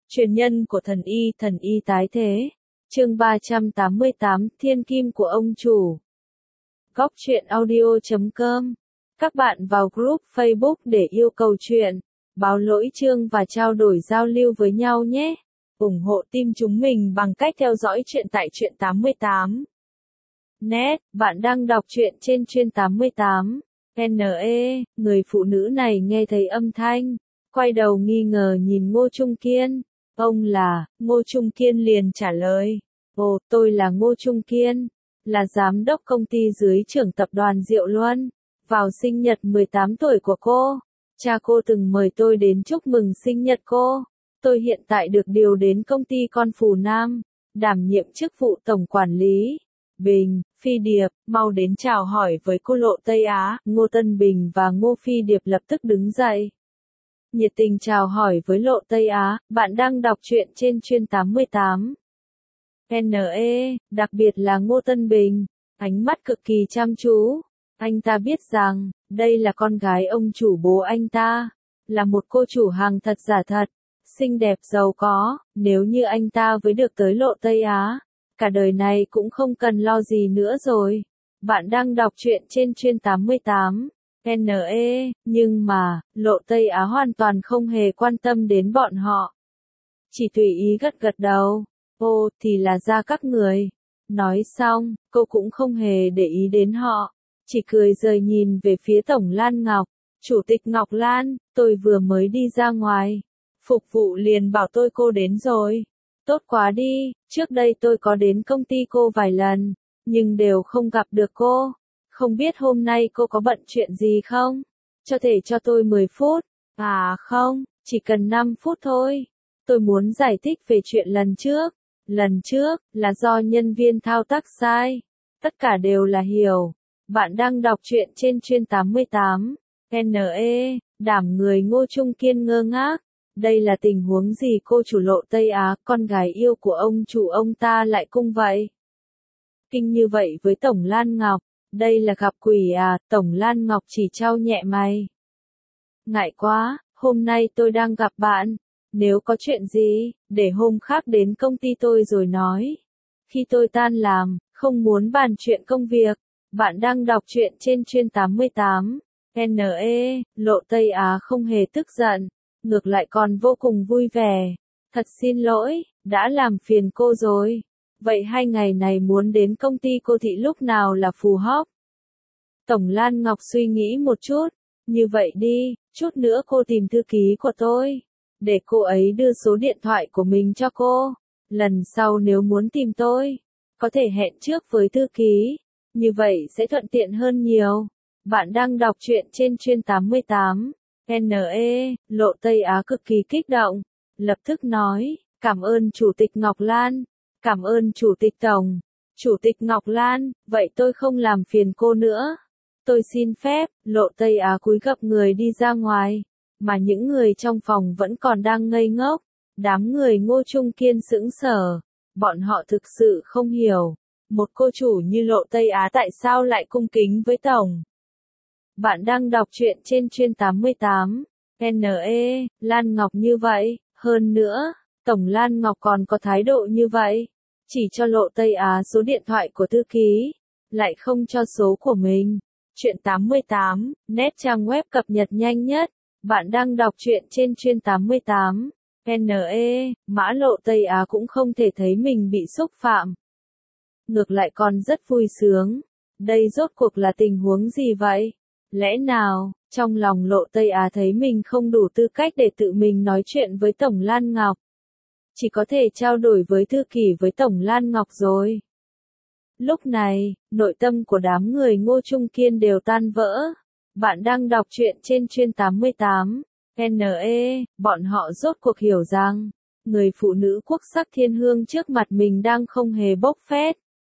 Truyền nhân của thần y tái thế. Chương 388, Thiên kim của ông chủ. Góc truyện audio.com. Các bạn vào group Facebook để yêu cầu chuyện, báo lỗi chương và trao đổi giao lưu với nhau nhé. Ủng hộ team chúng mình bằng cách theo dõi chuyện tại truyện 88. Net, bạn đang đọc truyện trên Truyện 88. NE, người phụ nữ này nghe thấy âm thanh, quay đầu nghi ngờ nhìn Ngô Trung Kiên. Ông là, Ngô Trung Kiên liền trả lời. Ồ, tôi là Ngô Trung Kiên, là giám đốc công ty dưới trưởng tập đoàn Diệu Luân. Vào sinh nhật 18 tuổi của cô, cha cô từng mời tôi đến chúc mừng sinh nhật cô. Tôi hiện tại được điều đến công ty con Phù Nam, đảm nhiệm chức vụ tổng quản lý. Bình, Phi Điệp, mau đến chào hỏi với cô Lộ Tây Á. Ngô Tân Bình và Ngô Phi Điệp lập tức đứng dậy, nhiệt tình chào hỏi với Lộ Tây Á. Bạn đang đọc truyện trên Truyện 88. NE, đặc biệt là Ngô Tân Bình, ánh mắt cực kỳ chăm chú. Anh ta biết rằng, đây là con gái ông chủ bố anh ta, là một cô chủ hàng thật giả thật, xinh đẹp giàu có. Nếu như anh ta với được tới Lộ Tây Á, cả đời này cũng không cần lo gì nữa rồi. Bạn đang đọc truyện trên Truyện 88. NE, nhưng mà, Lộ Tây Á hoàn toàn không hề quan tâm đến bọn họ. Chỉ tùy ý gật gật đầu. Ô, thì là ra các người. Nói xong, cô cũng không hề để ý đến họ, chỉ cười rời nhìn về phía Tổng Lan Ngọc. Chủ tịch Ngọc Lan, tôi vừa mới đi ra ngoài. Phục vụ liền bảo cô đến rồi. Tốt quá đi, trước đây tôi có đến công ty cô vài lần, nhưng đều không gặp được cô. Không biết hôm nay cô có bận chuyện gì không? Cho thể cho tôi 10 phút. À không, chỉ cần 5 phút thôi. Tôi muốn giải thích về chuyện lần trước. Lần trước, là do nhân viên thao tác sai. Tất cả đều là hiểu. Bạn đang đọc truyện trên Truyện 88. NE, đảm người Ngô Trung Kiên ngơ ngác. Đây là tình huống gì cô chủ Lộ Tây Á, con gái yêu của ông chủ ông ta lại cung vậy? Kinh như vậy với Tổng Lan Ngọc. Đây là gặp quỷ à? Tổng Lan Ngọc chỉ trao nhẹ mày. Ngại quá, hôm nay tôi đang gặp bạn. Nếu có chuyện gì, để hôm khác đến công ty tôi rồi nói. Khi tôi tan làm, không muốn bàn chuyện công việc. Bạn đang đọc truyện trên Truyện 88. NE, Lộ Tây Á không hề tức giận, ngược lại còn vô cùng vui vẻ. Thật xin lỗi, đã làm phiền cô rồi. Vậy 2 ngày này muốn đến công ty cô thị lúc nào là phù hợp? Tổng Lan Ngọc suy nghĩ một chút. Như vậy đi, chút nữa cô tìm thư ký của tôi, để cô ấy đưa số điện thoại của mình cho cô. Lần sau nếu muốn tìm tôi, có thể hẹn trước với thư ký. Như vậy sẽ thuận tiện hơn nhiều. Bạn đang đọc truyện trên Truyện 88. NE, Lộ Tây Á cực kỳ kích động. Lập tức nói, cảm ơn Chủ tịch Ngọc Lan. Cảm ơn Chủ tịch Tổng. Chủ tịch Ngọc Lan, vậy tôi không làm phiền cô nữa. Tôi xin phép. Lộ Tây Á cúi gập người đi ra ngoài. Mà những người trong phòng vẫn còn đang ngây ngốc. Đám người Ngô Trung Kiên sững sờ. Bọn họ thực sự không hiểu. Một cô chủ như Lộ Tây Á tại sao lại cung kính với Tổng. Bạn đang đọc truyện trên Truyện 88. NE, Lan Ngọc như vậy. Hơn nữa, Tổng Lan Ngọc còn có thái độ như vậy. Chỉ cho Lộ Tây Á số điện thoại của thư ký, lại không cho số của mình. Truyện 88, net trang web cập nhật nhanh nhất. Bạn đang đọc truyện trên Truyện 88. NE, Mã Lộ Tây Á cũng không thể thấy mình bị xúc phạm. Ngược lại còn rất vui sướng. Đây rốt cuộc là tình huống gì vậy? Lẽ nào, trong lòng Lộ Tây Á thấy mình không đủ tư cách để tự mình nói chuyện với Tổng Lan Ngọc. Chỉ có thể trao đổi với thư ký với Tổng Lan Ngọc rồi. Lúc này, nội tâm của đám người Ngô Trung Kiên đều tan vỡ. Bạn đang đọc truyện trên Truyện 88. NE, bọn họ rốt cuộc hiểu rằng, người phụ nữ quốc sắc thiên hương trước mặt mình đang không hề bốc phét.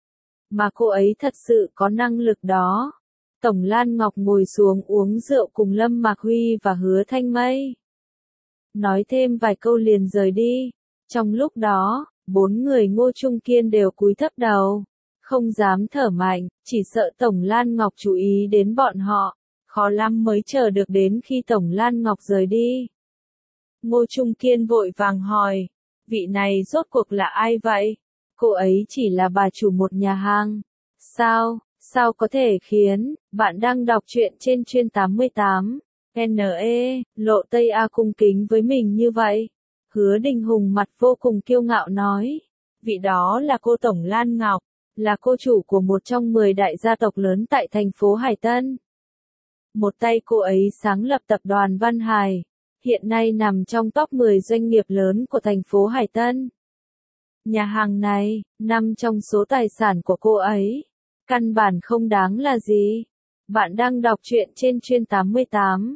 Mà cô ấy thật sự có năng lực đó. Tổng Lan Ngọc ngồi xuống uống rượu cùng Lâm Mạc Huy và Hứa Thanh Mây. Nói thêm vài câu liền rời đi. Trong lúc đó, 4 người Ngô Trung Kiên đều cúi thấp đầu. Không dám thở mạnh, chỉ sợ Tổng Lan Ngọc chú ý đến bọn họ. Khó lắm mới chờ được đến khi Tổng Lan Ngọc rời đi. Ngô Trung Kiên vội vàng hỏi, Vị này rốt cuộc là ai vậy? Cô ấy chỉ là bà chủ một nhà hàng. Sao có thể khiến, bạn đang đọc truyện trên chuyên 88. NE, Lộ Tây A cung kính với mình như vậy. Hứa Đình Hùng mặt vô cùng kiêu ngạo nói. Vị đó là cô Tổng Lan Ngọc, là cô chủ của một trong 10 đại gia tộc lớn tại thành phố Hải Tân. Một tay cô ấy sáng lập tập đoàn Văn Hải, hiện nay nằm trong top 10 doanh nghiệp lớn của thành phố Hải Tân. Nhà hàng này, nằm trong số tài sản của cô ấy, căn bản không đáng là gì. Bạn đang đọc truyện trên chuyên 88.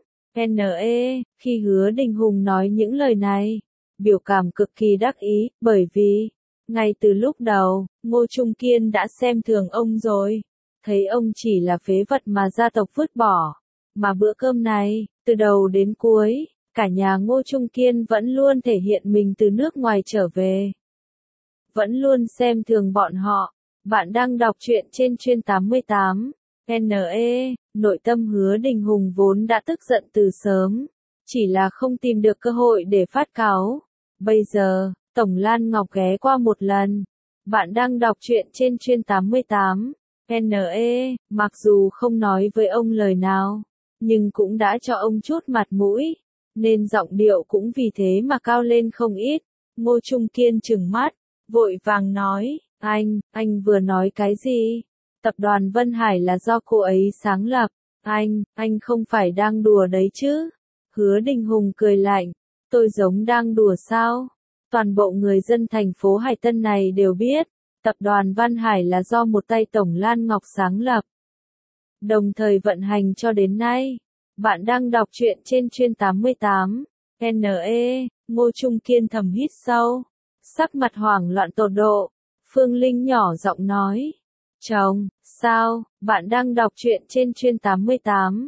NE, khi Hứa Đình Hùng nói những lời này, biểu cảm cực kỳ đắc ý, bởi vì, ngay từ lúc đầu, Ngô Trung Kiên đã xem thường ông rồi. Thấy ông chỉ là phế vật mà gia tộc vứt bỏ. Mà bữa cơm này, từ đầu đến cuối, cả nhà Ngô Trung Kiên vẫn luôn thể hiện mình từ nước ngoài trở về. Vẫn luôn xem thường bọn họ. Bạn đang đọc truyện trên chuyên 88. NE, nội tâm Hứa Đình Hùng vốn đã tức giận từ sớm. Chỉ là không tìm được cơ hội để phát cáu. Bây giờ, Tổng Lan Ngọc ghé qua một lần. Bạn đang đọc truyện trên chuyên 88. NE, mặc dù không nói với ông lời nào, nhưng cũng đã cho ông chút mặt mũi, nên giọng điệu cũng vì thế mà cao lên không ít. Ngô Trung Kiên trừng mắt, vội vàng nói, anh vừa nói cái gì? Tập đoàn Vân Hải là do cô ấy sáng lập, anh không phải đang đùa đấy chứ? Hứa Đình Hùng cười lạnh, tôi giống đang đùa sao? Toàn bộ người dân thành phố Hải Tân này đều biết, tập đoàn Văn Hải là do một tay Tổng Lan Ngọc sáng lập, đồng thời vận hành cho đến nay. Bạn đang đọc truyện trên chuyên 88. NE, Ngô Trung Kiên thầm hít sâu, sắc mặt hoảng loạn tột độ. Phương Linh nhỏ giọng nói, chồng, sao? Bạn đang đọc truyện trên chuyên 88.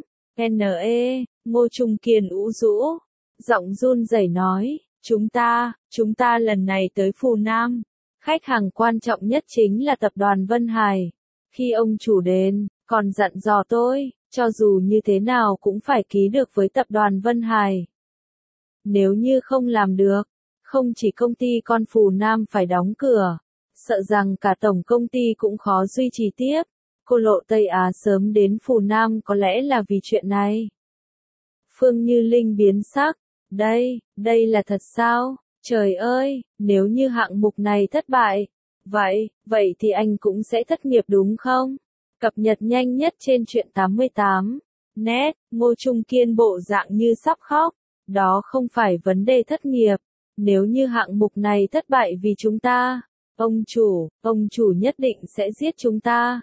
NE, Ngô Trung Kiên ủ rũ, giọng run rẩy nói, chúng ta lần này tới Phù Nam, khách hàng quan trọng nhất chính là tập đoàn Vân Hải. Khi ông chủ đến, còn dặn dò tôi, cho dù như thế nào cũng phải ký được với tập đoàn Vân Hải. Nếu như không làm được, không chỉ công ty con Phù Nam phải đóng cửa, sợ rằng cả tổng công ty cũng khó duy trì tiếp. Cô Lộ Tây Á sớm đến Phù Nam có lẽ là vì chuyện này. Phương Như Linh biến sắc, đây là thật sao? Trời ơi, nếu như hạng mục này thất bại, vậy thì anh cũng sẽ thất nghiệp đúng không? Cập nhật nhanh nhất trên truyện 88. Net, Ngô Trung Kiên bộ dạng như sắp khóc. Đó không phải vấn đề thất nghiệp. Nếu như hạng mục này thất bại vì chúng ta, ông chủ nhất định sẽ giết chúng ta.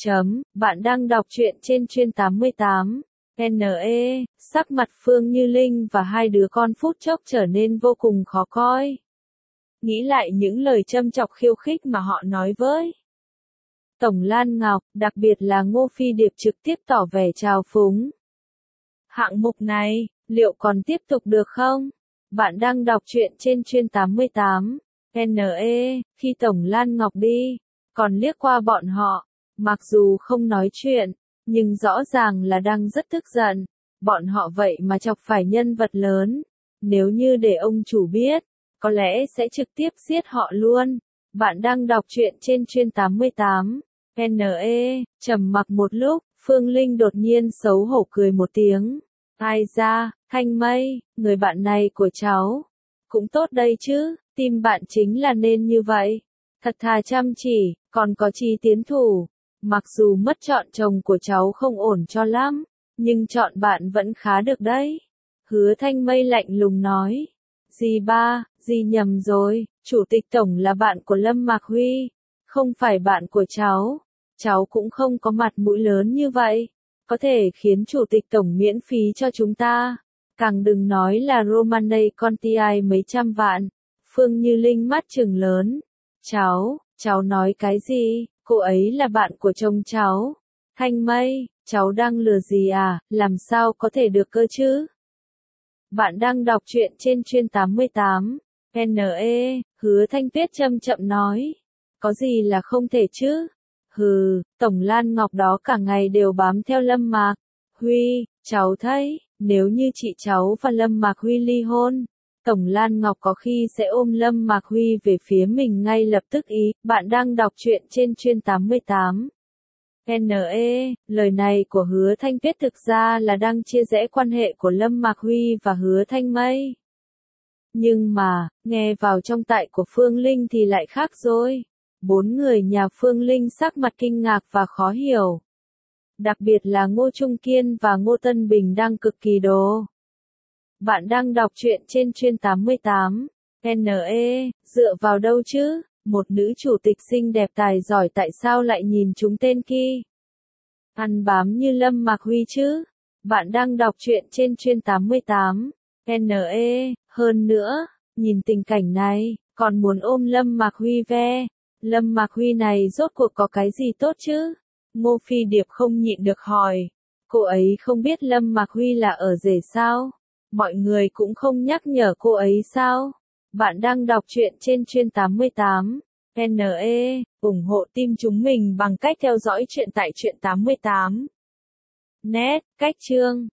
Bạn đang đọc truyện trên chuyên 88. NE, sắc mặt Phương Như Linh và hai đứa con phút chốc trở nên vô cùng khó coi. Nghĩ lại những lời châm chọc khiêu khích mà họ nói với Tổng Lan Ngọc, đặc biệt là Ngô Phi Điệp trực tiếp tỏ vẻ trào phúng. Hạng mục này, liệu còn tiếp tục được không? Bạn đang đọc truyện trên chuyên 88. NE, khi Tổng Lan Ngọc đi, còn liếc qua bọn họ, mặc dù không nói chuyện, nhưng rõ ràng là đang rất tức giận. Bọn họ vậy mà chọc phải nhân vật lớn. Nếu như để ông chủ biết, có lẽ sẽ trực tiếp giết họ luôn. Bạn đang đọc truyện trên chuyên 88. NE, trầm mặc một lúc, Phương Linh đột nhiên xấu hổ cười một tiếng. Ai ra, Thanh Mây, người bạn này của cháu, cũng tốt đây chứ, tim bạn chính là nên như vậy. Thật thà chăm chỉ, còn có chí tiến thủ. Mặc dù mất chọn chồng của cháu không ổn cho lắm, nhưng chọn bạn vẫn khá được đấy. Hứa Thanh Mây lạnh lùng nói. Dì nhầm rồi, chủ tịch tổng là bạn của Lâm Mạc Huy, không phải bạn của cháu. Cháu cũng không có mặt mũi lớn như vậy, có thể khiến chủ tịch tổng miễn phí cho chúng ta. Càng đừng nói là Romanei Conti mấy trăm vạn. Phương Như Linh mắt trừng lớn. Cháu nói cái gì? Cô ấy là bạn của chồng cháu. Thanh Mây, cháu đang lừa gì à? Làm sao có thể được cơ chứ? Bạn đang đọc truyện trên chuyên 88. NE, Hứa Thanh Tuyết chậm chậm nói. Có gì là không thể chứ? Tổng Lan Ngọc đó cả ngày đều bám theo Lâm Mạc Huy. Cháu thấy, nếu như chị cháu và Lâm Mạc Huy ly hôn, Tổng Lan Ngọc có khi sẽ ôm Lâm Mạc Huy về phía mình ngay lập tức ý, bạn đang đọc truyện trên chuyên 88. NE, lời này của Hứa Thanh viết thực ra là đang chia rẽ quan hệ của Lâm Mạc Huy và Hứa Thanh Mây. Nhưng mà, nghe vào trong tai của Phương Linh thì lại khác rồi. 4 người nhà Phương Linh sắc mặt kinh ngạc và khó hiểu. Đặc biệt là Ngô Trung Kiên và Ngô Tân Bình đang cực kỳ đồ. Bạn đang đọc truyện trên chuyên 88. NE, dựa vào đâu chứ? Một nữ chủ tịch xinh đẹp tài giỏi tại sao lại nhìn chúng tên kia? Ăn bám như Lâm Mạc Huy chứ? Bạn đang đọc truyện trên chuyên 88. NE, hơn nữa, nhìn tình cảnh này, còn muốn ôm Lâm Mạc Huy ve. Lâm Mạc Huy này rốt cuộc có cái gì tốt chứ? Ngô Phi Điệp không nhịn được hỏi. Cô ấy không biết Lâm Mạc Huy là ở rể sao? Mọi người cũng không nhắc nhở cô ấy sao? Bạn đang đọc truyện trên chuyên 88. NE, ủng hộ team chúng mình bằng cách theo dõi truyện tại truyện 88. Net, cách chương.